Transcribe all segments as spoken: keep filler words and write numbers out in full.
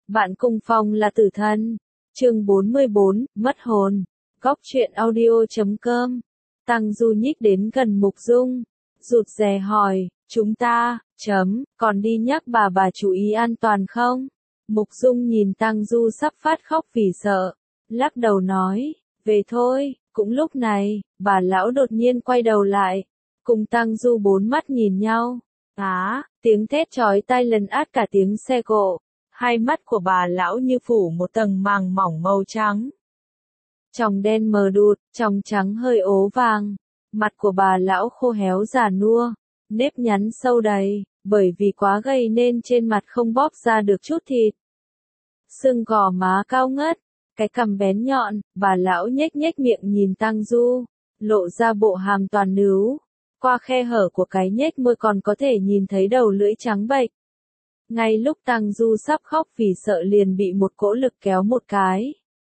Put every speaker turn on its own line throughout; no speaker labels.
Bạn cùng phòng là tử thần. Chương bốn mươi bốn, mất hồn. Góc truyện audio chấm com. Tăng Du nhích đến gần Mục Dung, rụt rè hỏi, chúng ta, chấm, còn đi nhắc bà bà chú ý an toàn không? Mục Dung nhìn Tăng Du sắp phát khóc vì sợ, lắc đầu nói, về thôi. Cũng lúc này, bà lão đột nhiên quay đầu lại, cùng Tăng Du bốn mắt nhìn nhau. Á, tiếng thét chói tai lần át cả tiếng xe cộ. Hai mắt của bà lão như phủ một tầng màng mỏng màu trắng. Tròng đen mờ đụt, tròng trắng hơi ố vàng. Mặt của bà lão khô héo già nua, nếp nhăn sâu đầy, bởi vì quá gầy nên trên mặt không bóp ra được chút thịt. Xương gò má cao ngất, cái cằm bén nhọn, bà lão nhếch nhếch miệng nhìn Tăng Du, lộ ra bộ hàm toàn nướu. Qua khe hở của cái nhếch môi còn có thể nhìn thấy đầu lưỡi trắng bệch. Ngay lúc Tăng Du sắp khóc vì sợ liền bị một cỗ lực kéo một cái.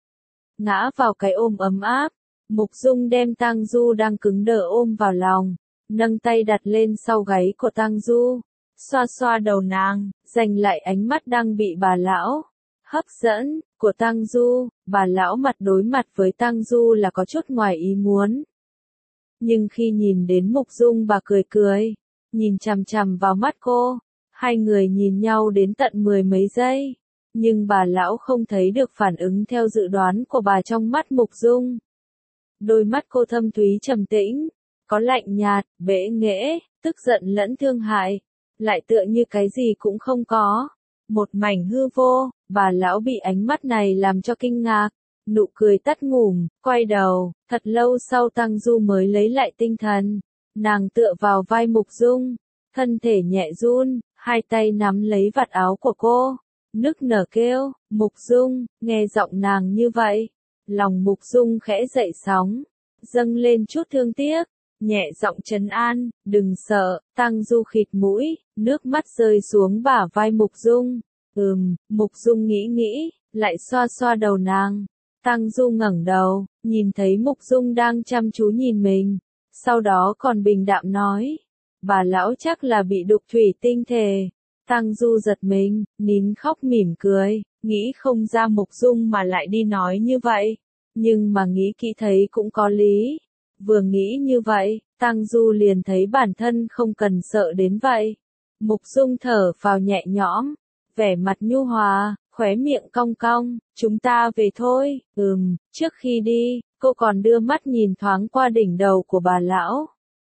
Ngã vào cái ôm ấm áp, Mục Dung đem Tăng Du đang cứng đờ ôm vào lòng, nâng tay đặt lên sau gáy của Tăng Du, xoa xoa đầu nàng, giành lại ánh mắt đang bị bà lão hấp dẫn của Tăng Du. Bà lão mặt đối mặt với Tăng Du là có chút ngoài ý muốn. Nhưng khi nhìn đến Mục Dung bà cười cười, nhìn chằm chằm vào mắt cô, hai người nhìn nhau đến tận mười mấy giây, nhưng bà lão không thấy được phản ứng theo dự đoán của bà trong mắt Mục Dung. Đôi mắt cô thâm thúy trầm tĩnh, có lạnh nhạt, bẽ nghễ, tức giận lẫn thương hại, lại tựa như cái gì cũng không có, một mảnh hư vô. Bà lão bị ánh mắt này làm cho kinh ngạc, nụ cười tắt ngủm, quay đầu. Thật lâu sau Tăng Du mới lấy lại tinh thần, nàng tựa vào vai Mục Dung, thân thể nhẹ run, hai tay nắm lấy vạt áo của cô, nức nở kêu, Mục Dung. Nghe giọng nàng như vậy, lòng Mục Dung khẽ dậy sóng, dâng lên chút thương tiếc, nhẹ giọng trấn an, đừng sợ. Tăng Du khịt mũi, nước mắt rơi xuống bả vai Mục Dung. Ừm, Mục Dung nghĩ nghĩ, lại xoa xoa đầu nàng. Tăng Du ngẩng đầu, nhìn thấy Mục Dung đang chăm chú nhìn mình, sau đó còn bình đạm nói, bà lão chắc là bị đục thủy tinh thể. Tăng Du giật mình, nín khóc mỉm cười, nghĩ không ra Mục Dung mà lại đi nói như vậy, nhưng mà nghĩ kỹ thấy cũng có lý. Vừa nghĩ như vậy, Tăng Du liền thấy bản thân không cần sợ đến vậy. Mục Dung thở phào nhẹ nhõm, vẻ mặt nhu hòa, khóe miệng cong cong, chúng ta về thôi. Ừm, trước khi đi, cô còn đưa mắt nhìn thoáng qua đỉnh đầu của bà lão.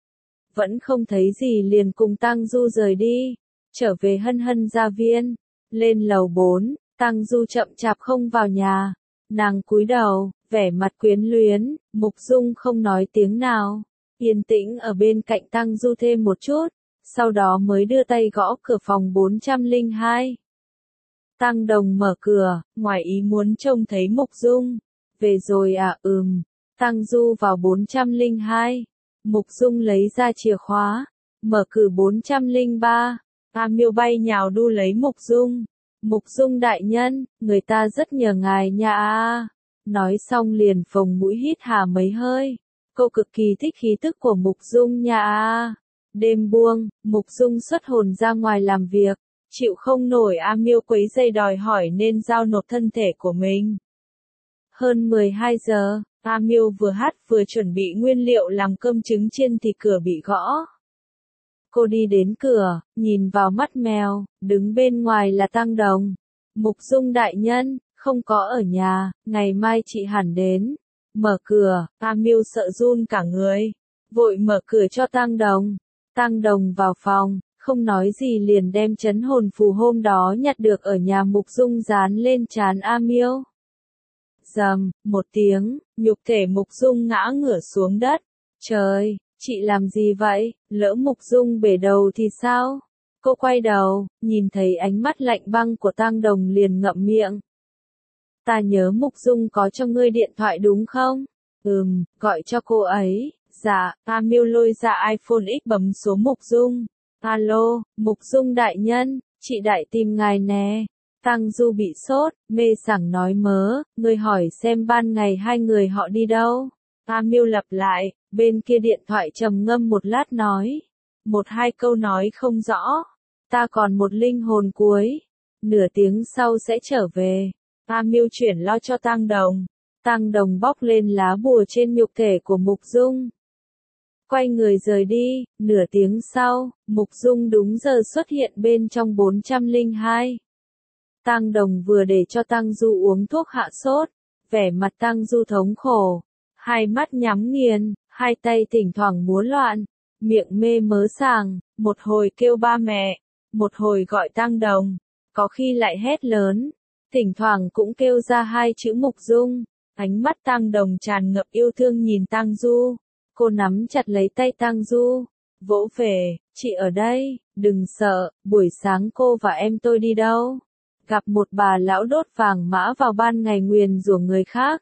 Vẫn không thấy gì liền cùng Tăng Du rời đi, trở về Hân Hân gia viên. Lên lầu bốn, Tăng Du chậm chạp không vào nhà, nàng cúi đầu, vẻ mặt quyến luyến. Mục Dung không nói tiếng nào, yên tĩnh ở bên cạnh Tăng Du thêm một chút, sau đó mới đưa tay gõ cửa phòng bốn trăm lẻ hai. Tăng Đồng mở cửa, ngoài ý muốn trông thấy Mục Dung. Về rồi à? Ừm. Tăng Du vào bốn trăm lẻ hai. Mục Dung lấy ra chìa khóa, mở cửa bốn trăm lẻ ba. A Miêu bay nhào đu lấy Mục Dung. Mục Dung đại nhân, người ta rất nhờ ngài nha a. Nói xong liền phồng mũi hít hà mấy hơi. Cô cực kỳ thích khí tức của Mục Dung nha a. Đêm buông, Mục Dung xuất hồn ra ngoài làm việc. Chịu không nổi A Miêu quấy rầy đòi hỏi nên giao nộp thân thể của mình. Hơn mười hai giờ, A Miêu vừa hát vừa chuẩn bị nguyên liệu làm cơm trứng chiên thì cửa bị gõ. Cô đi đến cửa, nhìn vào mắt mèo, đứng bên ngoài là Tăng Đồng. Mục Dung đại nhân, không có ở nhà, ngày mai chị hẳn đến. Mở cửa, A Miêu sợ run cả người, vội mở cửa cho Tăng Đồng. Tăng Đồng vào phòng, không nói gì liền đem trấn hồn phù hôm đó nhặt được ở nhà Mục Dung dán lên trán A Miêu. Rầm, một tiếng, nhục thể Mục Dung ngã ngửa xuống đất. Trời, chị làm gì vậy? Lỡ Mục Dung bể đầu thì sao? Cô quay đầu, nhìn thấy ánh mắt lạnh băng của Tăng Đồng liền ngậm miệng. Ta nhớ Mục Dung có cho ngươi điện thoại đúng không? Ừm, gọi cho cô ấy. Dạ. A Miêu lôi ra iPhone X bấm số Mục Dung. Alo, Mục Dung đại nhân, chị đại tìm ngài nè. Tăng Du bị sốt, mê sảng nói mớ, ngươi hỏi xem ban ngày hai người họ đi đâu. A Miêu lặp lại, bên kia điện thoại trầm ngâm một lát nói. Một hai câu nói không rõ. Ta còn một linh hồn cuối. nửa tiếng sau sẽ trở về. A Miêu chuyển lo cho Tang Đồng. Tang Đồng bóc lên lá bùa trên nhục thể của Mục Dung. Quay người rời đi, nửa tiếng sau, Mục Dung đúng giờ xuất hiện bên trong bốn trăm lẻ hai. Tang Đồng vừa để cho Tang Du uống thuốc hạ sốt, vẻ mặt Tang Du thống khổ, hai mắt nhắm nghiền, hai tay thỉnh thoảng múa loạn, miệng mê mớ sàng, một hồi kêu ba mẹ, một hồi gọi Tang Đồng, có khi lại hét lớn, thỉnh thoảng cũng kêu ra hai chữ Mục Dung. Ánh mắt Tang Đồng tràn ngập yêu thương nhìn Tang Du, cô nắm chặt lấy tay Tang Du, vỗ về, chị ở đây, đừng sợ, buổi sáng cô và em tôi đi đâu? Gặp một bà lão đốt vàng mã vào ban ngày nguyền rủa người khác.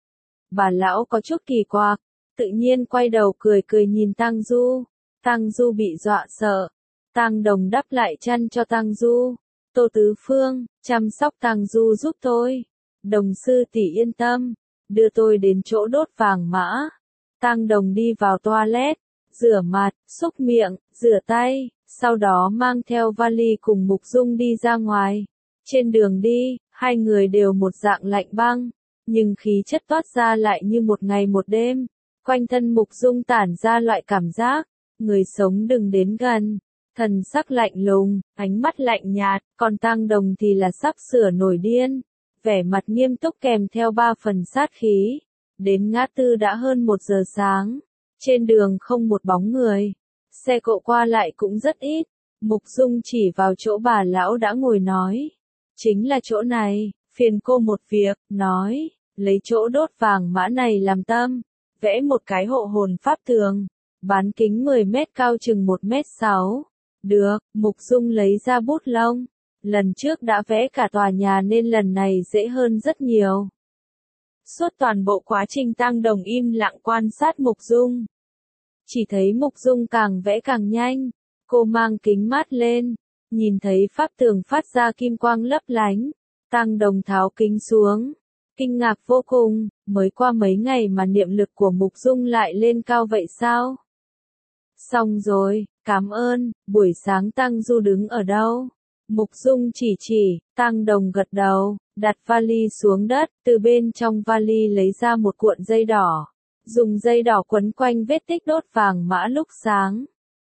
Bà lão có chút kỳ quặc, tự nhiên quay đầu cười cười nhìn Tang Du. Tang Du bị dọa sợ. Tang Đồng đắp lại chăn cho Tang Du. Tô Tứ Phương, chăm sóc Tang Du giúp tôi. Đồng sư tỷ yên tâm, đưa tôi đến chỗ đốt vàng mã. Tang Đồng đi vào toilet, rửa mặt, xúc miệng, rửa tay, sau đó mang theo vali cùng Mục Dung đi ra ngoài. Trên đường đi, hai người đều một dạng lạnh băng, nhưng khí chất toát ra lại như một ngày một đêm. Quanh thân Mục Dung tản ra loại cảm giác, người sống đừng đến gần, thần sắc lạnh lùng, ánh mắt lạnh nhạt, còn Tang Đồng thì là sắp sửa nổi điên, vẻ mặt nghiêm túc kèm theo ba phần sát khí. Đến ngã tư đã hơn một giờ sáng, trên đường không một bóng người, xe cộ qua lại cũng rất ít. Mục Dung chỉ vào chỗ bà lão đã ngồi nói, chính là chỗ này, phiền cô một việc, nói, lấy chỗ đốt vàng mã này làm tâm, vẽ một cái hộ hồn pháp tường, bán kính mười mét cao chừng một mét sáu. Được, Mục Dung lấy ra bút lông, lần trước đã vẽ cả tòa nhà nên lần này dễ hơn rất nhiều. Suốt toàn bộ quá trình Tang Đồng im lặng quan sát Mục Dung. Chỉ thấy Mục Dung càng vẽ càng nhanh, cô mang kính mát lên, nhìn thấy pháp tường phát ra kim quang lấp lánh. Tang Đồng tháo kính xuống, kinh ngạc vô cùng, mới qua mấy ngày mà niệm lực của Mục Dung lại lên cao vậy sao? Xong rồi, cảm ơn, buổi sáng Tang Du đứng ở đâu? Mục Dung chỉ chỉ, Tang Đồng gật đầu, đặt vali xuống đất, từ bên trong vali lấy ra một cuộn dây đỏ, dùng dây đỏ quấn quanh vết tích đốt vàng mã lúc sáng.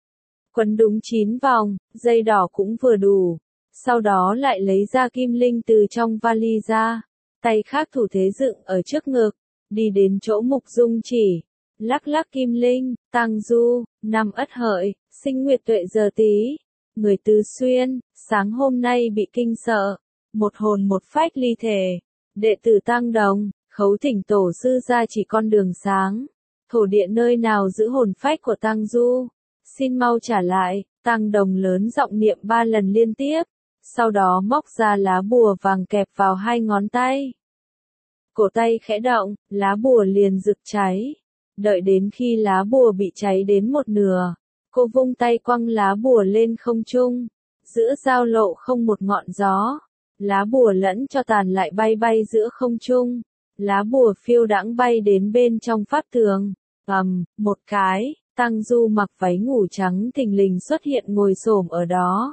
Quấn đúng chín vòng, dây đỏ cũng vừa đủ. Sau đó lại lấy ra kim linh từ trong vali ra, tay khác thủ thế dựng ở trước ngực, đi đến chỗ Mục Dung chỉ, lắc lắc kim linh. Tang Du, năm Ất Hợi, sinh Nguyệt Tuệ giờ Tý, người Tứ Xuyên, sáng hôm nay bị kinh sợ, một hồn một phách ly thể, đệ tử Tang Đồng, khấu thỉnh tổ sư ra chỉ con đường sáng, thổ địa nơi nào giữ hồn phách của Tang Du, xin mau trả lại. Tang Đồng lớn giọng niệm ba lần liên tiếp, sau đó móc ra lá bùa vàng kẹp vào hai ngón tay. Cổ tay khẽ động, lá bùa liền rực cháy. Đợi đến khi lá bùa bị cháy đến một nửa, cô vung tay quăng lá bùa lên không trung, giữa giao lộ không một ngọn gió. Lá bùa lẫn cho tàn lại bay bay giữa không trung. Lá bùa phiêu đãng bay đến bên trong pháp tường. Ầm, một cái, Tang Du mặc váy ngủ trắng thình lình xuất hiện ngồi xổm ở đó.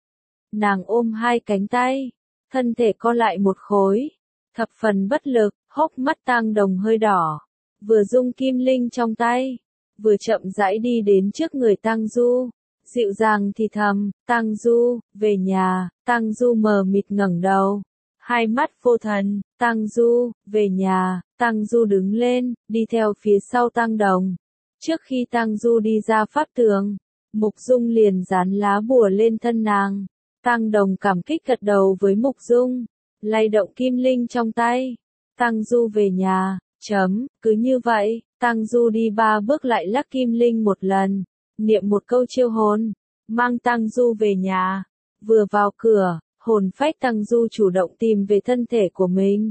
Nàng ôm hai cánh tay, thân thể co lại một khối, thập phần bất lực, hốc mắt Tang Đồng hơi đỏ, vừa rung kim linh trong tay, vừa chậm rãi đi đến trước người Tang Du, dịu dàng thì thầm, Tang Du, về nhà. Tang Du mờ mịt ngẩng đầu, hai mắt vô thần. Tang Du, về nhà. Tang Du đứng lên, đi theo phía sau Tang Đồng. Trước khi Tang Du đi ra pháp tường, Mục Dung liền dán lá bùa lên thân nàng. Tang Đồng cảm kích gật đầu với Mục Dung, lay động kim linh trong tay. Tang Du về nhà, chấm, cứ như vậy, Tang Du đi ba bước lại lắc kim linh một lần, niệm một câu chiêu hồn, mang Tang Du về nhà. Vừa vào cửa, hồn phách Tang Du chủ động tìm về thân thể của mình.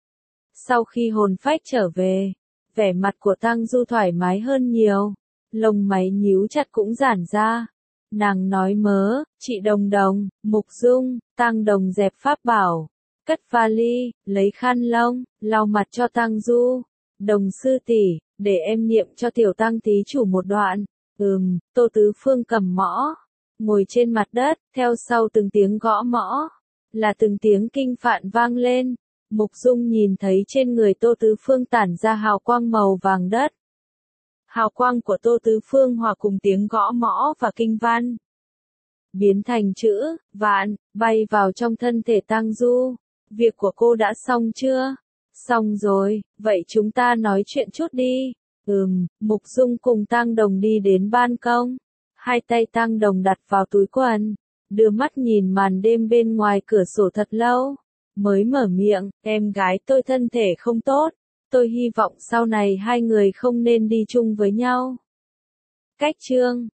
Sau khi hồn phách trở về, vẻ mặt của Tang Du thoải mái hơn nhiều, lông mày nhíu chặt cũng giãn ra. Nàng nói mớ, chị Đồng Đồng, Mục Dung. Tang Đồng dẹp pháp bảo, cất vali, lấy khăn lông, lau mặt cho Tang Du. Đồng sư tỷ, để em niệm cho tiểu Tang tí chủ một đoạn. Ừm, Tô Tứ Phương cầm mõ, ngồi trên mặt đất, theo sau từng tiếng gõ mõ, là từng tiếng kinh phạn vang lên. Mục Dung nhìn thấy trên người Tô Tứ Phương tản ra hào quang màu vàng đất. Hào quang của Tô Tứ Phương hòa cùng tiếng gõ mõ và kinh văn, biến thành chữ vạn, bay vào trong thân thể Tang Du. Việc của cô đã xong chưa? Xong rồi, vậy chúng ta nói chuyện chút đi. Ừm, Mục Dung cùng Tang Đồng đi đến ban công. Hai tay Tang Đồng đặt vào túi quần, đưa mắt nhìn màn đêm bên ngoài cửa sổ thật lâu. Mới mở miệng, em gái tôi thân thể không tốt. Tôi hy vọng sau này hai người không nên đi chung với nhau. Cách chương